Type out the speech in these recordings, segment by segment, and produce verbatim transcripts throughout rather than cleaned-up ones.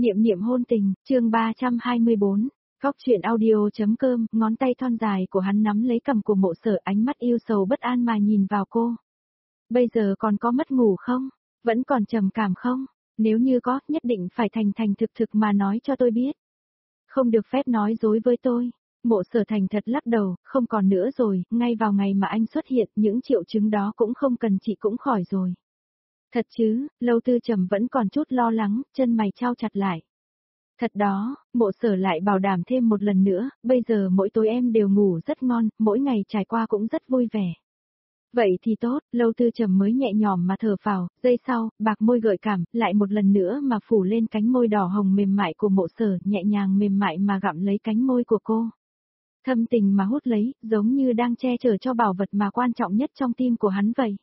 Niệm niệm hôn tình, chương ba trăm hai mươi bốn, Cóc truyện audio.com, ngón tay thon dài của hắn nắm lấy cằm của Mộ Sở, ánh mắt yêu sầu bất an mà nhìn vào cô. Bây giờ còn có mất ngủ không? Vẫn còn trầm cảm không? Nếu như có, nhất định phải thành thành thực thực mà nói cho tôi biết. Không được phép nói dối với tôi. Mộ Sở thành thật lắc đầu, không còn nữa rồi, ngay vào ngày mà anh xuất hiện, những triệu chứng đó cũng không cần trị cũng khỏi rồi. Thật chứ, Lâu Tư Trầm vẫn còn chút lo lắng, chân mày chau chặt lại. Thật đó, Mộ Sở lại bảo đảm thêm một lần nữa, bây giờ mỗi tối em đều ngủ rất ngon, mỗi ngày trải qua cũng rất vui vẻ. Vậy thì tốt, Lâu Tư Trầm mới nhẹ nhõm mà thở phào, giây sau, bạc môi gợi cảm, lại một lần nữa mà phủ lên cánh môi đỏ hồng mềm mại của Mộ Sở, nhẹ nhàng mềm mại mà gặm lấy cánh môi của cô. Thâm tình mà hút lấy, giống như đang che chở cho bảo vật mà quan trọng nhất trong tim của hắn vậy.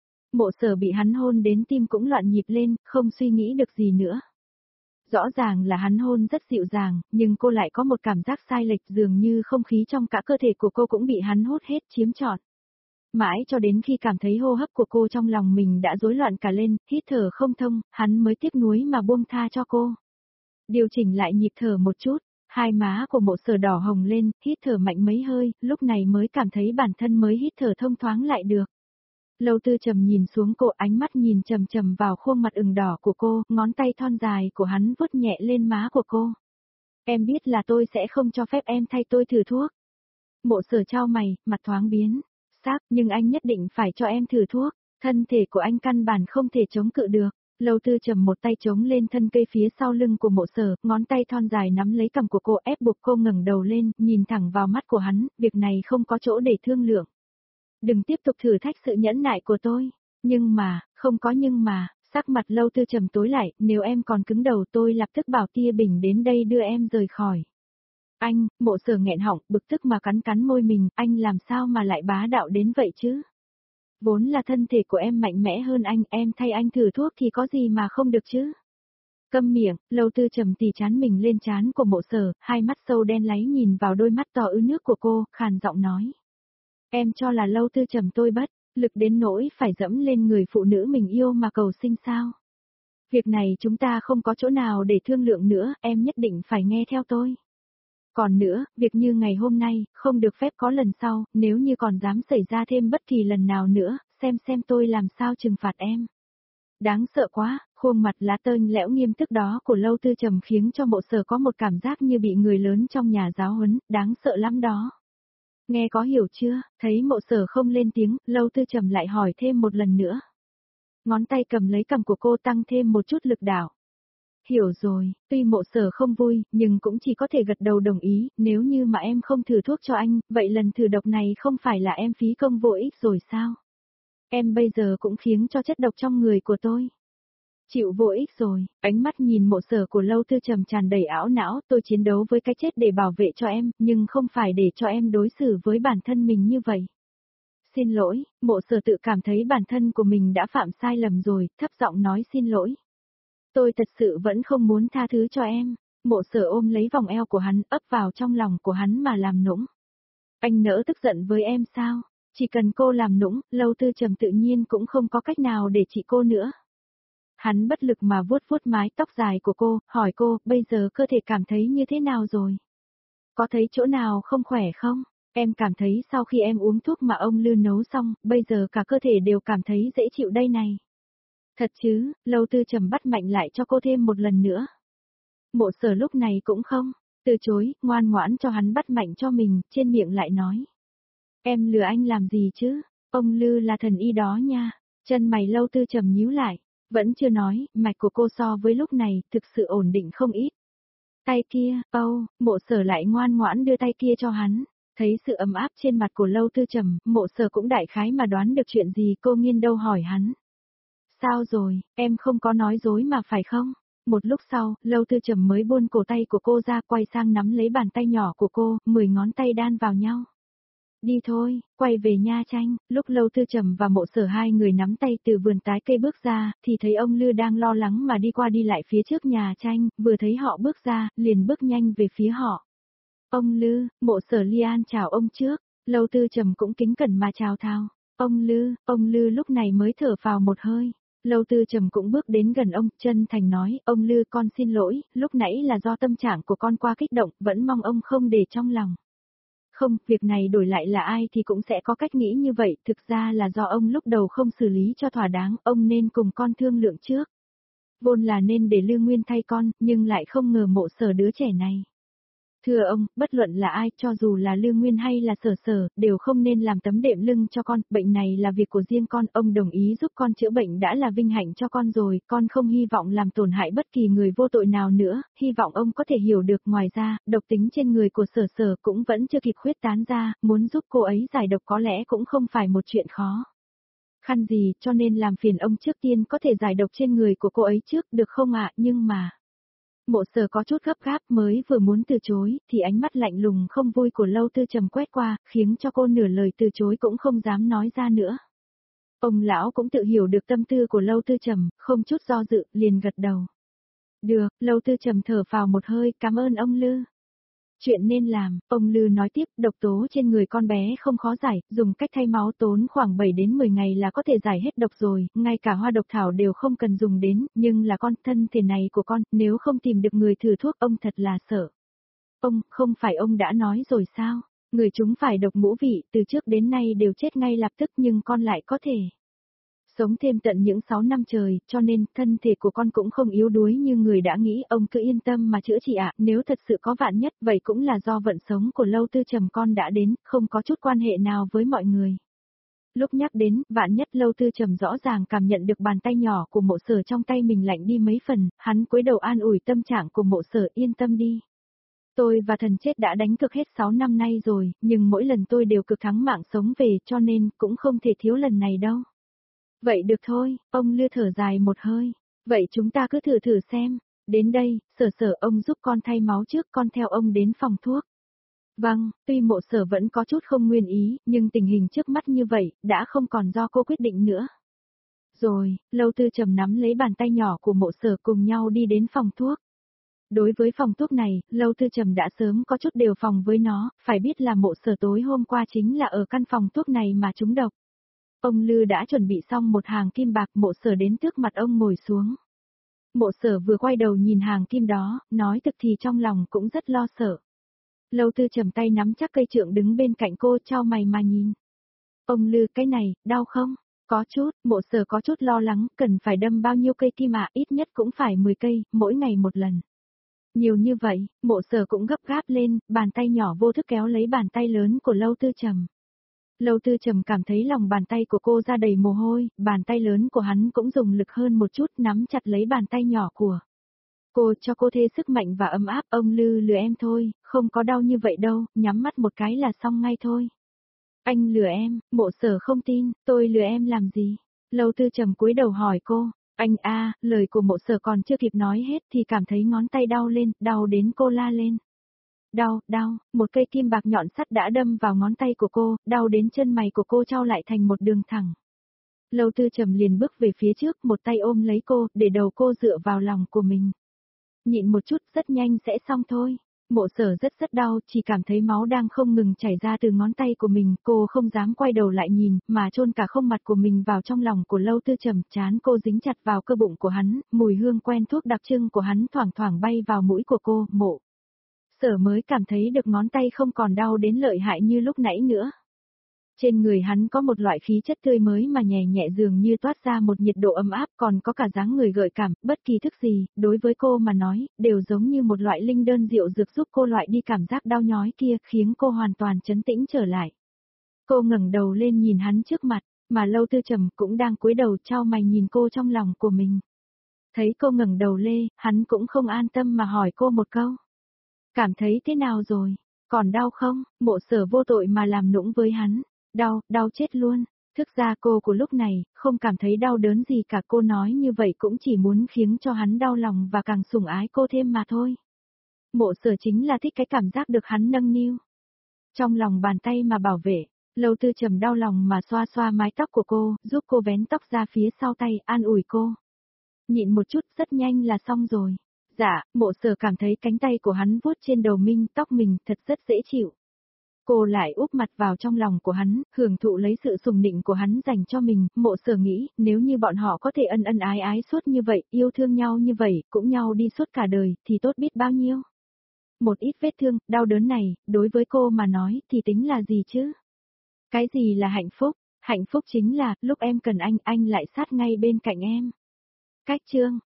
Mộ Sở bị hắn hôn đến tim cũng loạn nhịp lên, không suy nghĩ được gì nữa. Rõ ràng là hắn hôn rất dịu dàng, nhưng cô lại có một cảm giác sai lệch, dường như không khí trong cả cơ thể của cô cũng bị hắn hút hết chiếm trọn. Mãi cho đến khi cảm thấy hô hấp của cô trong lòng mình đã rối loạn cả lên, hít thở không thông, hắn mới tiếc nuối mà buông tha cho cô. Điều chỉnh lại nhịp thở một chút, hai má của Mộ Sở đỏ hồng lên, hít thở mạnh mấy hơi, lúc này mới cảm thấy bản thân mới hít thở thông thoáng lại được. Lâu Tư Trầm nhìn xuống cô, ánh mắt nhìn chầm chầm vào khuôn mặt ửng đỏ của cô, ngón tay thon dài của hắn vuốt nhẹ lên má của cô. Em biết là tôi sẽ không cho phép em thay tôi thử thuốc. Mộ Sở chau mày, mặt thoáng biến. Xác, nhưng anh nhất định phải cho em thử thuốc. Thân thể của anh căn bản không thể chống cự được. Lâu Tư Trầm một tay chống lên thân cây phía sau lưng của Mộ Sở, ngón tay thon dài nắm lấy cằm của cô, ép buộc cô ngẩng đầu lên, nhìn thẳng vào mắt của hắn, việc này không có chỗ để thương lượng. Đừng tiếp tục thử thách sự nhẫn nại của tôi. Nhưng mà, không có nhưng mà, sắc mặt Lâu Tư Trầm tối lại, nếu em còn cứng đầu tôi lập tức bảo Tia Bình đến đây đưa em rời khỏi. Anh, Mộ Sở nghẹn họng, bực tức mà cắn cắn môi mình, anh làm sao mà lại bá đạo đến vậy chứ? Vốn là thân thể của em mạnh mẽ hơn anh, em thay anh thử thuốc thì có gì mà không được chứ? Câm miệng, Lâu Tư Trầm tì chán mình lên trán của Mộ Sở, hai mắt sâu đen láy nhìn vào đôi mắt to ứ nước của cô, khàn giọng nói. Em cho là Lâu Tư Trầm tôi bất lực đến nỗi phải dẫm lên người phụ nữ mình yêu mà cầu sinh sao? Việc này chúng ta không có chỗ nào để thương lượng nữa, em nhất định phải nghe theo tôi. Còn nữa, việc như ngày hôm nay, không được phép có lần sau, nếu như còn dám xảy ra thêm bất kỳ lần nào nữa, xem xem tôi làm sao trừng phạt em. Đáng sợ quá, khuôn mặt lá tênh lẽo nghiêm túc đó của Lâu Tư Trầm khiến cho Mộ Sở có một cảm giác như bị người lớn trong nhà giáo huấn, đáng sợ lắm đó. Nghe có hiểu chưa? Thấy Mộ Sở không lên tiếng, Lâu Tư Trầm lại hỏi thêm một lần nữa. Ngón tay cầm lấy cằm của cô tăng thêm một chút lực đảo. Hiểu rồi, tuy Mộ Sở không vui, nhưng cũng chỉ có thể gật đầu đồng ý, nếu như mà em không thử thuốc cho anh, vậy lần thử độc này không phải là em phí công vô ích rồi sao? Em bây giờ cũng khiến cho chất độc trong người của tôi chịu vô ích rồi. Ánh mắt nhìn Mộ Sở của Lâu Tư Trầm tràn đầy ảo não, tôi chiến đấu với cái chết để bảo vệ cho em, nhưng không phải để cho em đối xử với bản thân mình như vậy. Xin lỗi, Mộ Sở tự cảm thấy bản thân của mình đã phạm sai lầm rồi, thấp giọng nói xin lỗi. Tôi thật sự vẫn không muốn tha thứ cho em. Mộ Sở ôm lấy vòng eo của hắn, ấp vào trong lòng của hắn mà làm nũng. Anh nỡ tức giận với em sao? Chỉ cần cô làm nũng, Lâu Tư Trầm tự nhiên cũng không có cách nào để trị cô nữa. Hắn bất lực mà vuốt vuốt mái tóc dài của cô, hỏi cô, bây giờ cơ thể cảm thấy như thế nào rồi? Có thấy chỗ nào không khỏe không? Em cảm thấy sau khi em uống thuốc mà ông Lư nấu xong, bây giờ cả cơ thể đều cảm thấy dễ chịu đây này. Thật chứ, Lâu Tư Trầm bắt mạnh lại cho cô thêm một lần nữa. Mộ Sở lúc này cũng không từ chối, ngoan ngoãn cho hắn bắt mạnh cho mình, trên miệng lại nói. Em lừa anh làm gì chứ? Ông Lư là thần y đó nha. Chân mày Lâu Tư Trầm nhíu lại. Vẫn chưa nói, mạch của cô so với lúc này, thực sự ổn định không ít. Tay kia, Âu, Mộ Sở lại ngoan ngoãn đưa tay kia cho hắn. Thấy sự ấm áp trên mặt của Lâu Tư Trầm, Mộ Sở cũng đại khái mà đoán được chuyện gì, cô nghiêng đầu hỏi hắn. Sao rồi, em không có nói dối mà phải không? Một lúc sau, Lâu Tư Trầm mới buông cổ tay của cô ra, quay sang nắm lấy bàn tay nhỏ của cô, mười ngón tay đan vào nhau. Đi thôi, quay về Nha Tranh. Lúc Lâu Tư Trầm và Mộ Sở hai người nắm tay từ vườn tái cây bước ra, thì thấy ông Lư đang lo lắng mà đi qua đi lại phía trước Nhà Tranh, vừa thấy họ bước ra, liền bước nhanh về phía họ. Ông Lư, Mộ Sở Lian chào ông trước, Lâu Tư Trầm cũng kính cẩn mà chào thao. Ông Lư, ông Lư lúc này mới thở phào một hơi. Lâu Tư Trầm cũng bước đến gần ông, chân thành nói, ông Lư con xin lỗi, lúc nãy là do tâm trạng của con qua kích động, vẫn mong ông không để trong lòng. Không, việc này đổi lại là ai thì cũng sẽ có cách nghĩ như vậy, thực ra là do ông lúc đầu không xử lý cho thỏa đáng, ông nên cùng con thương lượng trước. Vốn là nên để Lư Nguyên thay con, nhưng lại không ngờ Mộ Sở đứa trẻ này. Thưa ông, bất luận là ai, cho dù là Lư Nguyên hay là Sở Sở, đều không nên làm tấm đệm lưng cho con, bệnh này là việc của riêng con, ông đồng ý giúp con chữa bệnh đã là vinh hạnh cho con rồi, con không hy vọng làm tổn hại bất kỳ người vô tội nào nữa, hy vọng ông có thể hiểu được. Ngoài ra, độc tính trên người của Sở Sở cũng vẫn chưa kịp khuyết tán ra, muốn giúp cô ấy giải độc có lẽ cũng không phải một chuyện khó. Khăn gì, cho nên làm phiền ông trước tiên có thể giải độc trên người của cô ấy trước, được không ạ, nhưng mà... Mộ Sở có chút gấp gáp mới vừa muốn từ chối, thì ánh mắt lạnh lùng không vui của Lâu Tư Trầm quét qua, khiến cho cô nửa lời từ chối cũng không dám nói ra nữa. Ông lão cũng tự hiểu được tâm tư của Lâu Tư Trầm, không chút do dự, liền gật đầu. Được, Lâu Tư Trầm thở phào một hơi, cảm ơn ông Lư. Chuyện nên làm, ông Lư nói tiếp, độc tố trên người con bé không khó giải, dùng cách thay máu tốn khoảng bảy đến mười ngày là có thể giải hết độc rồi, ngay cả hoa độc thảo đều không cần dùng đến, nhưng là con thân thể này của con, nếu không tìm được người thử thuốc ông thật là sợ. Ông, không phải ông đã nói rồi sao, người chúng phải độc ngũ vị, từ trước đến nay đều chết ngay lập tức nhưng con lại có thể sống thêm tận những sáu năm trời, cho nên thân thể của con cũng không yếu đuối như người đã nghĩ, ông cứ yên tâm mà chữa trị ạ, nếu thật sự có vạn nhất, vậy cũng là do vận sống của Lâu Tư Trầm con đã đến, không có chút quan hệ nào với mọi người. Lúc nhắc đến, vạn nhất Lâu Tư Trầm rõ ràng cảm nhận được bàn tay nhỏ của Mộ Sở trong tay mình lạnh đi mấy phần, hắn cúi đầu an ủi tâm trạng của Mộ Sở, yên tâm đi. Tôi và thần chết đã đánh cực hết sáu năm nay rồi, nhưng mỗi lần tôi đều cực thắng mạng sống về, cho nên cũng không thể thiếu lần này đâu. Vậy được thôi, ông Lư thở dài một hơi. Vậy chúng ta cứ thử thử xem. Đến đây, Sở Sở ông giúp con thay máu trước, con theo ông đến phòng thuốc. Vâng, tuy Mộ Sở vẫn có chút không nguyên ý, nhưng tình hình trước mắt như vậy, đã không còn do cô quyết định nữa. Rồi, Lâu Tư Trầm nắm lấy bàn tay nhỏ của Mộ Sở cùng nhau đi đến phòng thuốc. Đối với phòng thuốc này, Lâu Tư Trầm đã sớm có chút đề phòng với nó, phải biết là Mộ Sở tối hôm qua chính là ở căn phòng thuốc này mà trúng độc. Ông Lư đã chuẩn bị xong một hàng kim bạc, Mộ Sở đến trước mặt ông ngồi xuống. Mộ Sở vừa quay đầu nhìn hàng kim đó, nói thực thì trong lòng cũng rất lo sợ. Lâu Tư Trầm tay nắm chắc cây trượng đứng bên cạnh cô, chau mày mà nhìn. Ông Lư, cái này, đau không? Có chút, Mộ Sở có chút lo lắng, cần phải đâm bao nhiêu cây kim ạ, ít nhất cũng phải mười cây, mỗi ngày một lần. Nhiều như vậy, Mộ Sở cũng gấp gáp lên, bàn tay nhỏ vô thức kéo lấy bàn tay lớn của Lâu Tư Trầm. Lâu Tư Trầm cảm thấy lòng bàn tay của cô ra đầy mồ hôi, bàn tay lớn của hắn cũng dùng lực hơn một chút nắm chặt lấy bàn tay nhỏ của cô, cho cô thêm sức mạnh và ấm áp. Ông Lư lừa em thôi, không có đau như vậy đâu, nhắm mắt một cái là xong ngay thôi. Anh lừa em, Mộ Sở không tin, tôi lừa em làm gì? Lâu Tư Trầm cúi đầu hỏi cô. Anh a, lời của Mộ Sở còn chưa kịp nói hết thì cảm thấy ngón tay đau lên, đau đến cô la lên. Đau, đau, một cây kim bạc nhọn sắt đã đâm vào ngón tay của cô, đau đến chân mày của cô trao lại thành một đường thẳng. Lâu Tư Trầm liền bước về phía trước, một tay ôm lấy cô, để đầu cô dựa vào lòng của mình. Nhịn một chút, rất nhanh sẽ xong thôi. Mộ Sở rất rất đau, chỉ cảm thấy máu đang không ngừng chảy ra từ ngón tay của mình, cô không dám quay đầu lại nhìn, mà chôn cả không mặt của mình vào trong lòng của Lâu Tư Trầm, trán cô dính chặt vào cơ bụng của hắn, mùi hương quen thuốc đặc trưng của hắn thoảng thoảng bay vào mũi của cô, Mộ Sở mới cảm thấy được ngón tay không còn đau đến lợi hại như lúc nãy nữa. Trên người hắn có một loại khí chất tươi mới mà nhẹ nhẹ dường như toát ra một nhiệt độ ấm áp, còn có cả dáng người gợi cảm, bất kỳ thức gì, đối với cô mà nói, đều giống như một loại linh đơn diệu dược giúp cô loại đi cảm giác đau nhói kia, khiến cô hoàn toàn trấn tĩnh trở lại. Cô ngẩng đầu lên nhìn hắn trước mặt, mà Lâu Tư Trầm cũng đang cúi đầu chau mày nhìn cô trong lòng của mình. Thấy cô ngẩng đầu lên, hắn cũng không an tâm mà hỏi cô một câu. Cảm thấy thế nào rồi? Còn đau không? Mộ Sở vô tội mà làm nũng với hắn. Đau, đau chết luôn. Thực ra cô của lúc này, không cảm thấy đau đớn gì cả, cô nói như vậy cũng chỉ muốn khiến cho hắn đau lòng và càng sủng ái cô thêm mà thôi. Mộ Sở chính là thích cái cảm giác được hắn nâng niu trong lòng bàn tay mà bảo vệ. Lâu Tư Trầm đau lòng mà xoa xoa mái tóc của cô, giúp cô vén tóc ra phía sau tay, an ủi cô. Nhịn một chút, rất nhanh là xong rồi. Dạ, Mộ Sở cảm thấy cánh tay của hắn vuốt trên đầu mình, tóc mình thật rất dễ chịu. Cô lại úp mặt vào trong lòng của hắn, hưởng thụ lấy sự sùng nịnh của hắn dành cho mình, Mộ Sở nghĩ, nếu như bọn họ có thể ân ân ái ái suốt như vậy, yêu thương nhau như vậy, cũng nhau đi suốt cả đời, thì tốt biết bao nhiêu. Một ít vết thương, đau đớn này, đối với cô mà nói, thì tính là gì chứ? Cái gì là hạnh phúc? Hạnh phúc chính là, lúc em cần anh, anh lại sát ngay bên cạnh em. Cách chương